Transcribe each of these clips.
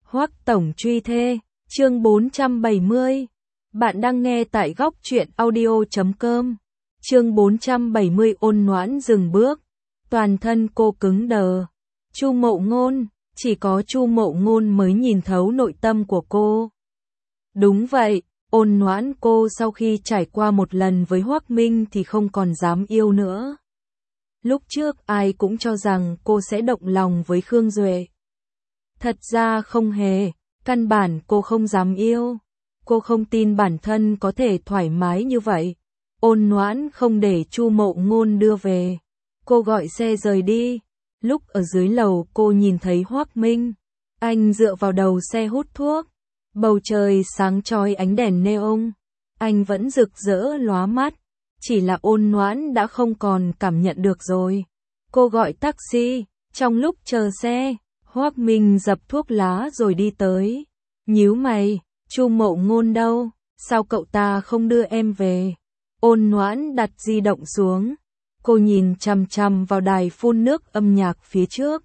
Hoắc tổng truy thê, chương 470. Bạn đang nghe tại góc truyện audio.com. Chương 470 ôn noãn dừng bước, toàn thân cô cứng đờ. Chu Mậu Ngôn, chỉ có Chu Mậu Ngôn mới nhìn thấu nội tâm của cô. Đúng vậy, ôn noãn cô sau khi trải qua một lần với Hoắc Minh thì không còn dám yêu nữa. Lúc trước ai cũng cho rằng cô sẽ động lòng với Khương Duệ. Thật ra không hề, căn bản cô không dám yêu. Cô không tin bản thân có thể thoải mái như vậy. Ôn noãn không để Chu Mậu Ngôn đưa về. Cô gọi xe rời đi. Lúc ở dưới lầu cô nhìn thấy Hoắc Minh. Anh dựa vào đầu xe hút thuốc. Bầu trời sáng chói ánh đèn neon. Anh vẫn rực rỡ lóa mắt. Chỉ là ôn noãn đã không còn cảm nhận được rồi. Cô gọi taxi. Trong lúc chờ xe, Hoắc Minh dập thuốc lá rồi đi tới. Nhíu mày, Chu Mậu Ngôn đâu? Sao cậu ta không đưa em về? Ôn noãn đặt di động xuống. Cô nhìn chằm chằm vào đài phun nước âm nhạc phía trước.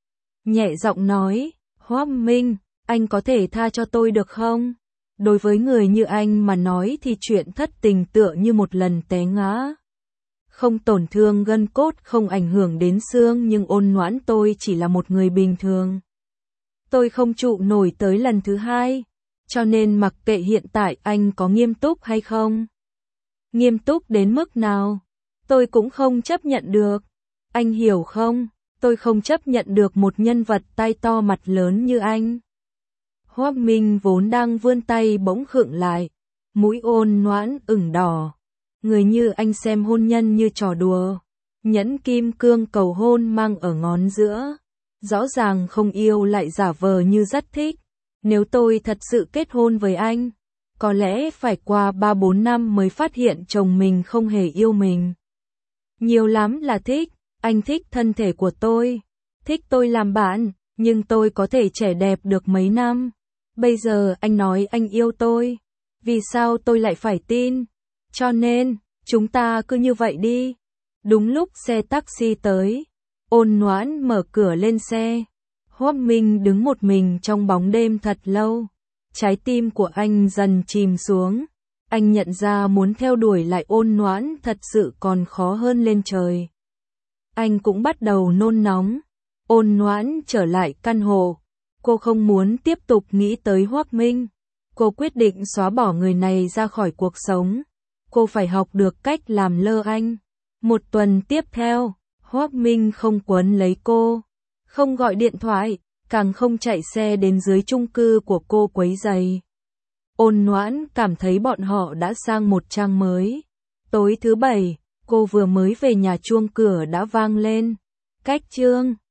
Nhẹ giọng nói, Hoắc Minh, anh có thể tha cho tôi được không? Đối với người như anh mà nói thì chuyện thất tình tựa như một lần té ngã. Không tổn thương gân cốt, không ảnh hưởng đến xương, nhưng ôn noãn tôi chỉ là một người bình thường. Tôi không trụ nổi tới lần thứ hai, cho nên mặc kệ hiện tại anh có nghiêm túc hay không. Nghiêm túc đến mức nào, tôi cũng không chấp nhận được. Anh hiểu không, tôi không chấp nhận được một nhân vật tai to mặt lớn như anh. Hoắc Minh vốn đang vươn tay bỗng khựng lại, mũi ôn noãn ửng đỏ. Người như anh xem hôn nhân như trò đùa. Nhẫn kim cương cầu hôn mang ở ngón giữa. Rõ ràng không yêu lại giả vờ như rất thích. Nếu tôi thật sự kết hôn với anh, có lẽ phải qua 3-4 năm mới phát hiện chồng mình không hề yêu mình. Nhiều lắm là thích, anh thích thân thể của tôi, thích tôi làm bạn, nhưng tôi có thể trẻ đẹp được mấy năm. Bây giờ anh nói anh yêu tôi, vì sao tôi lại phải tin? Cho nên, chúng ta cứ như vậy đi. Đúng lúc xe taxi tới, ôn noãn mở cửa lên xe. Hoắc Minh đứng một mình trong bóng đêm thật lâu. Trái tim của anh dần chìm xuống. Anh nhận ra muốn theo đuổi lại ôn noãn thật sự còn khó hơn lên trời. Anh cũng bắt đầu nôn nóng. Ôn noãn trở lại căn hộ. Cô không muốn tiếp tục nghĩ tới Hoắc Minh. Cô quyết định xóa bỏ người này ra khỏi cuộc sống. Cô phải học được cách làm lơ anh. Một tuần tiếp theo, Hoắc Minh không quấn lấy cô, không gọi điện thoại, càng không chạy xe đến dưới chung cư của cô quấy rầy. Ôn noãn cảm thấy bọn họ đã sang một trang mới. Tối thứ Bảy, cô vừa mới về nhà chuông cửa đã vang lên. Cách chương